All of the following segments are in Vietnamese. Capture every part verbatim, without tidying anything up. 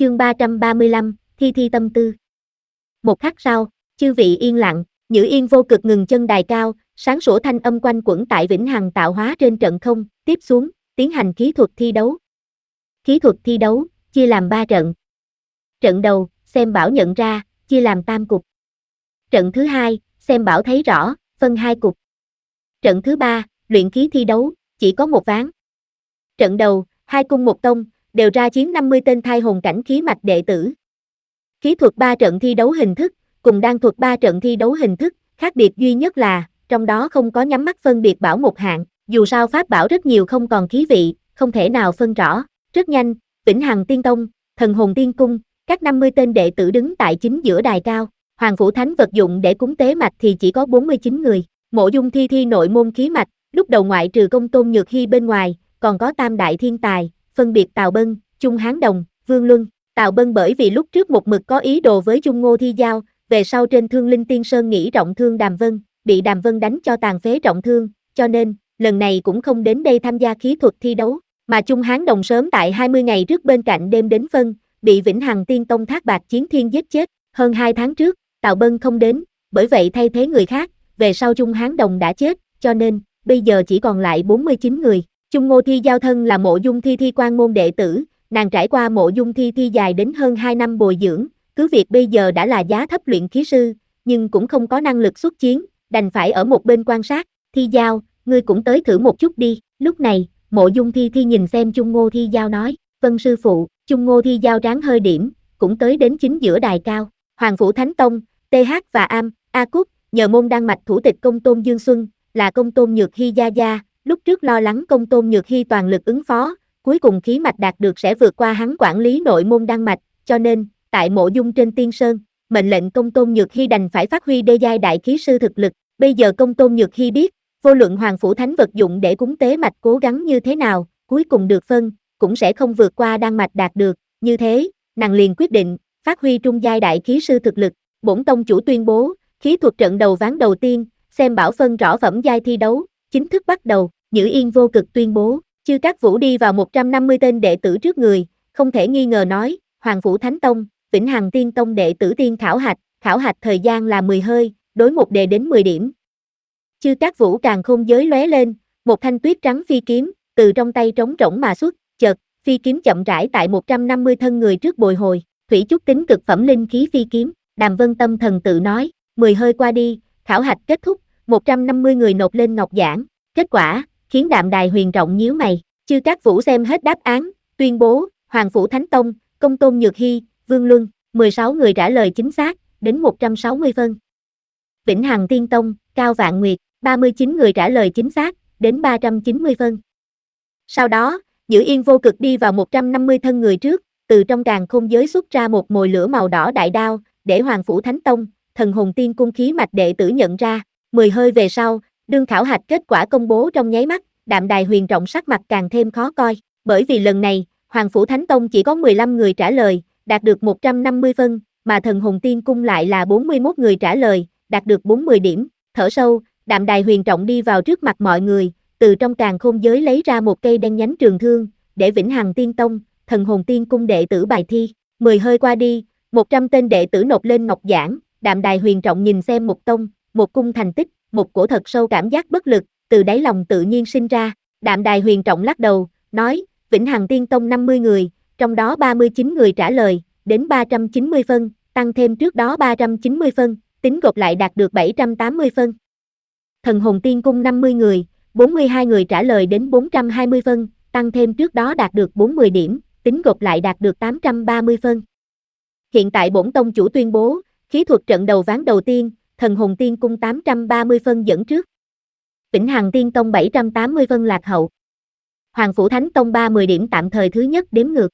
Chương ba trăm ba mươi lăm, Thi Thi tâm tư. Một khắc sau, chư vị yên lặng, Nhữ Yên vô cực ngừng chân đài cao, sáng sủa thanh âm quanh quẩn tại vĩnh hằng tạo hóa trên trận không, tiếp xuống, tiến hành khí thuật thi đấu. Khí thuật thi đấu, chia làm ba trận. Trận đầu, xem bảo nhận ra, chia làm tam cục. Trận thứ hai, xem bảo thấy rõ, phân hai cục. Trận thứ ba, luyện khí thi đấu, chỉ có một ván. Trận đầu, hai cung một tông, đều ra chiến năm mươi tên thai hồn cảnh khí mạch đệ tử. Khí thuật ba trận thi đấu hình thức, cùng đan thuật ba trận thi đấu hình thức, khác biệt duy nhất là, trong đó không có nhắm mắt phân biệt bảo một hạng, dù sao pháp bảo rất nhiều không còn khí vị, không thể nào phân rõ. Rất nhanh, Vĩnh Hằng Tiên Tông, Thần Hồn Tiên Cung, các năm mươi tên đệ tử đứng tại chính giữa đài cao, Hoàng Phủ Thánh vật dụng để cúng tế mạch thì chỉ có bốn mươi chín người. Mộ Dung Thi Thi nội môn khí mạch, lúc đầu ngoại trừ Công Tôn Nhược Hy bên ngoài, còn có tam đại thiên tài, phân biệt Tào Bân, Trung Hán Đồng, Vương Luân. Tào Bân bởi vì lúc trước một mực có ý đồ với Chung Ngô Thi Giao, về sau trên Thương Linh Tiên Sơn nghĩ trọng thương Đàm Vân, bị Đàm Vân đánh cho tàn phế trọng thương, cho nên, lần này cũng không đến đây tham gia khí thuật thi đấu, mà Trung Hán Đồng sớm tại hai mươi ngày trước bên cạnh đêm đến phân, bị Vĩnh Hằng Tiên Tông Thác Bạt Chiến Thiên giết chết, hơn hai tháng trước, Tào Bân không đến, bởi vậy thay thế người khác, về sau Trung Hán Đồng đã chết, cho nên, bây giờ chỉ còn lại bốn mươi chín người. Chung Ngô Thi Giao thân là Mộ Dung Thi Thi quan môn đệ tử, nàng trải qua Mộ Dung Thi Thi dài đến hơn hai năm bồi dưỡng, cứ việc bây giờ đã là giá thấp luyện khí sư, nhưng cũng không có năng lực xuất chiến, đành phải ở một bên quan sát. Thi Giao, ngươi cũng tới thử một chút đi. Lúc này, Mộ Dung Thi Thi nhìn xem Chung Ngô Thi Giao nói, vâng sư phụ. Chung Ngô Thi Giao tráng hơi điểm, cũng tới đến chính giữa đài cao. Hoàng Phủ Thánh Tông, tê hát và Am, A Cúc, nhờ môn đan mạch thủ tịch Công Tôn Dương Xuân, là Công Tôn Nhược Hy gia gia, lúc trước lo lắng Công Tôn Nhược Hy toàn lực ứng phó, cuối cùng khí mạch đạt được sẽ vượt qua hắn quản lý nội môn đan mạch, cho nên, tại Mộ Dung trên Tiên Sơn, mệnh lệnh Công Tôn Nhược Hy đành phải phát huy đê giai đại khí sư thực lực. Bây giờ Công Tôn Nhược Hy biết, vô luận Hoàng Phủ Thánh vật dụng để cúng tế mạch cố gắng như thế nào, cuối cùng được phân, cũng sẽ không vượt qua đan mạch đạt được, như thế, nàng liền quyết định, phát huy trung giai đại khí sư thực lực. Bổn tông chủ tuyên bố, khí thuật trận đầu ván đầu tiên, xem bảo phân rõ phẩm giai thi đấu, chính thức bắt đầu. Nhữ Yên vô cực tuyên bố, chư các vũ đi vào một trăm năm mươi tên đệ tử trước người, không thể nghi ngờ nói, Hoàng Phủ Thánh Tông, Vĩnh Hằng Tiên Tông đệ tử tiên khảo hạch, khảo hạch thời gian là mười hơi, đối một đề đến mười điểm. Chư các vũ càng khôn giới lóe lên, một thanh tuyết trắng phi kiếm, từ trong tay trống rỗng mà xuất, chợt, phi kiếm chậm rãi tại một trăm năm mươi thân người trước bồi hồi, thủy chúc tính cực phẩm linh khí phi kiếm. Đàm Vân tâm thần tự nói, mười hơi qua đi, khảo hạch kết thúc, một trăm năm mươi người nộp lên ngọc giảng, kết quả, khiến Đạm Đài Huyền rộng nhíu mày. Chư các vũ xem hết đáp án, tuyên bố, Hoàng Phủ Thánh Tông, Công Tôn Nhược Hy, Vương Luân, mười sáu người trả lời chính xác, đến một trăm sáu mươi phân. Vĩnh Hằng Tiên Tông, Cao Vạn Nguyệt, ba mươi chín người trả lời chính xác, đến ba trăm chín mươi phân. Sau đó, Nhữ Yên vô cực đi vào một trăm năm mươi thân người trước, từ trong càn khôn giới xuất ra một mồi lửa màu đỏ đại đao, để Hoàng Phủ Thánh Tông, Thần Hồn Tiên Cung khí mạch đệ tử nhận ra. mười hơi về sau, đương khảo hạch kết quả công bố trong nháy mắt, Đạm Đài Huyền rộng sắc mặt càng thêm khó coi, bởi vì lần này, Hoàng Phủ Thánh Tông chỉ có mười lăm người trả lời, đạt được một trăm năm mươi phân, mà Thần Hồn Tiên Cung lại là bốn mươi mốt người trả lời, đạt được bốn mươi điểm. Thở sâu, Đạm Đài Huyền rộng đi vào trước mặt mọi người, từ trong càn khôn giới lấy ra một cây đen nhánh trường thương, để Vĩnh Hằng Tiên Tông, Thần Hồn Tiên Cung đệ tử bài thi. mười hơi qua đi, một trăm tên đệ tử nộp lên ngọc giảng, Đạm Đài Huyền rộng nhìn xem một tông, một cung thành tích, một cổ thật sâu cảm giác bất lực, từ đáy lòng tự nhiên sinh ra. Đạm Đài Huyền rộng lắc đầu, nói, Vĩnh Hằng Tiên Tông năm mươi người, trong đó ba mươi chín người trả lời, đến ba trăm chín mươi phân, tăng thêm trước đó ba trăm chín mươi phân, tính gộp lại đạt được bảy trăm tám mươi phân. Thần Hồn Tiên Cung năm mươi người, bốn mươi hai người trả lời đến bốn trăm hai mươi phân, tăng thêm trước đó đạt được bốn mươi điểm, tính gộp lại đạt được tám trăm ba mươi phân. Hiện tại bổn tông chủ tuyên bố, khí thuật trận đầu ván đầu tiên, Thần Hồn Tiên Cung tám trăm ba mươi phân dẫn trước. Vĩnh Hằng Tiên Tông bảy trăm tám mươi phân lạc hậu. Hoàng Phủ Thánh Tông ba mươi điểm tạm thời thứ nhất đếm ngược.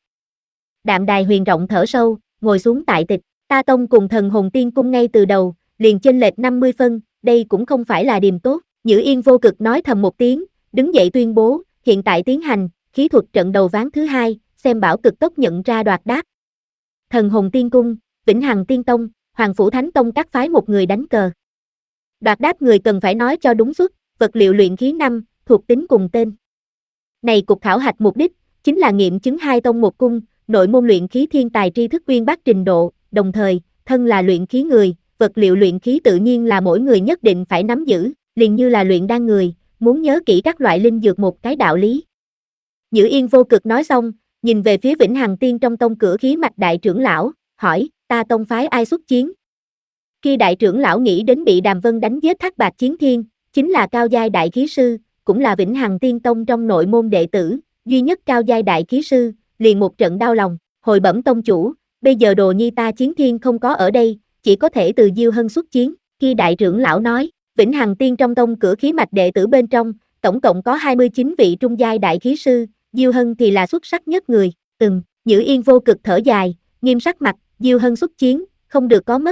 Đạm Đài Huyền rộng thở sâu, ngồi xuống tại tịch. Ta tông cùng Thần Hồn Tiên Cung ngay từ đầu, liền chênh lệch năm mươi phân, đây cũng không phải là điềm tốt. Nhữ Yên vô cực nói thầm một tiếng, đứng dậy tuyên bố, hiện tại tiến hành, khí thuật trận đầu ván thứ hai, xem bảo cực tốc nhận ra đoạt đáp. Thần Hồn Tiên Cung, Vĩnh Hằng Tiên Tông, Hoàng Phủ Thánh Tông các phái một người đánh cờ. Đoạt đáp người cần phải nói cho đúng suất, vật liệu luyện khí năm, thuộc tính cùng tên. Này cục khảo hạch mục đích, chính là nghiệm chứng hai tông một cung, nội môn luyện khí thiên tài tri thức uyên bác trình độ, đồng thời, thân là luyện khí người, vật liệu luyện khí tự nhiên là mỗi người nhất định phải nắm giữ, liền như là luyện đan người, muốn nhớ kỹ các loại linh dược một cái đạo lý. Nhữ Yên vô cực nói xong, nhìn về phía Vĩnh Hằng Tiên trong tông cửa khí mạch đại trưởng lão, hỏi, ta tông phái ai xuất chiến? Khi đại trưởng lão nghĩ đến bị Đàm Vân đánh giết Thác Bạt Chiến Thiên, chính là cao giai đại khí sư, cũng là Vĩnh Hằng Tiên tông trong nội môn đệ tử, duy nhất cao giai đại khí sư, liền một trận đau lòng, hồi bẩm tông chủ, bây giờ đồ nhi ta Chiến Thiên không có ở đây, chỉ có thể từ Diêu Hân xuất chiến. Khi đại trưởng lão nói, Vĩnh Hằng Tiên trong tông cửa khí mạch đệ tử bên trong, tổng cộng có hai mươi chín vị trung giai đại khí sư, Diêu Hân thì là xuất sắc nhất người, từng, Nhữ Yên vô cực thở dài, nghiêm sắc mặt, Diêu Hân xuất chiến, không được có mất.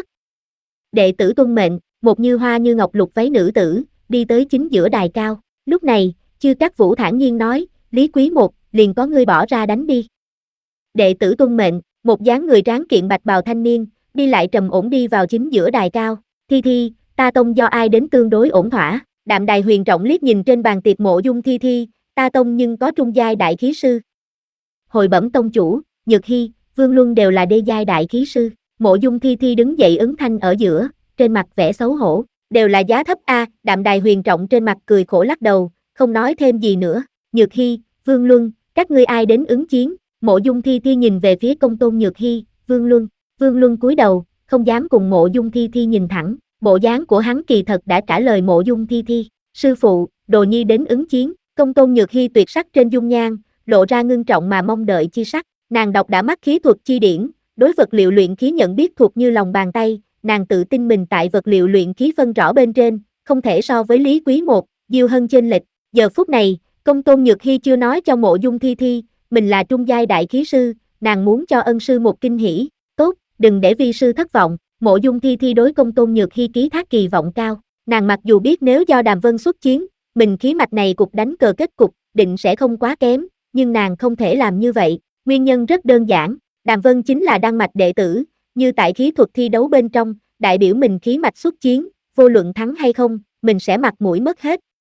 Đệ tử tuân mệnh, một như hoa như ngọc lục váy nữ tử, đi tới chính giữa đài cao, lúc này, Chư Cát Vũ thản nhiên nói, Lý Quý một, liền có ngươi bỏ ra đánh đi. Đệ tử tuân mệnh, một dáng người tráng kiện bạch bào thanh niên, đi lại trầm ổn đi vào chính giữa đài cao, Thi Thi, ta tông do ai đến tương đối ổn thỏa, Đạm Đài huyền trọng liếc nhìn trên bàn tiệc Mộ Dung Thi Thi, ta tông nhưng có trung giai đại khí sư. Hồi bẩm tông chủ, Nhược Hy, Vương Luân đều là đê giai đại khí sư, Mộ Dung Thi Thi đứng dậy ứng thanh ở giữa, trên mặt vẻ xấu hổ, đều là giá thấp a, Đạm Đài huyền trọng trên mặt cười khổ lắc đầu, không nói thêm gì nữa, Nhược Hy, Vương Luân, các ngươi ai đến ứng chiến? Mộ Dung Thi Thi nhìn về phía công tôn Nhược Hy, Vương Luân, Vương Luân cúi đầu, không dám cùng Mộ Dung Thi Thi nhìn thẳng, bộ dáng của hắn kỳ thật đã trả lời Mộ Dung Thi Thi, sư phụ, đồ nhi đến ứng chiến, công tôn Nhược Hy tuyệt sắc trên dung nhan, lộ ra ngưng trọng mà mong đợi chi sắc, nàng đọc đã mắt khí thuật chi điển, đối vật liệu luyện khí nhận biết thuộc như lòng bàn tay, nàng tự tin mình tại vật liệu luyện khí phân rõ bên trên, không thể so với Lý Quý một, Diêu Hân chênh lệch, giờ phút này, công tôn Nhược Hy chưa nói cho Mộ Dung Thi Thi, mình là trung giai đại khí sư, nàng muốn cho ân sư một kinh hỉ, tốt, đừng để vi sư thất vọng, Mộ Dung Thi Thi đối công tôn Nhược Hy ký thác kỳ vọng cao, nàng mặc dù biết nếu do Đàm Vân xuất chiến, mình khí mạch này cục đánh cờ kết cục, định sẽ không quá kém, nhưng nàng không thể làm như vậy, nguyên nhân rất đơn giản, Đàm Vân chính là đan mạch đệ tử, như tại khí thuật thi đấu bên trong, đại biểu mình khí mạch xuất chiến, vô luận thắng hay không, mình sẽ mặt mũi mất hết,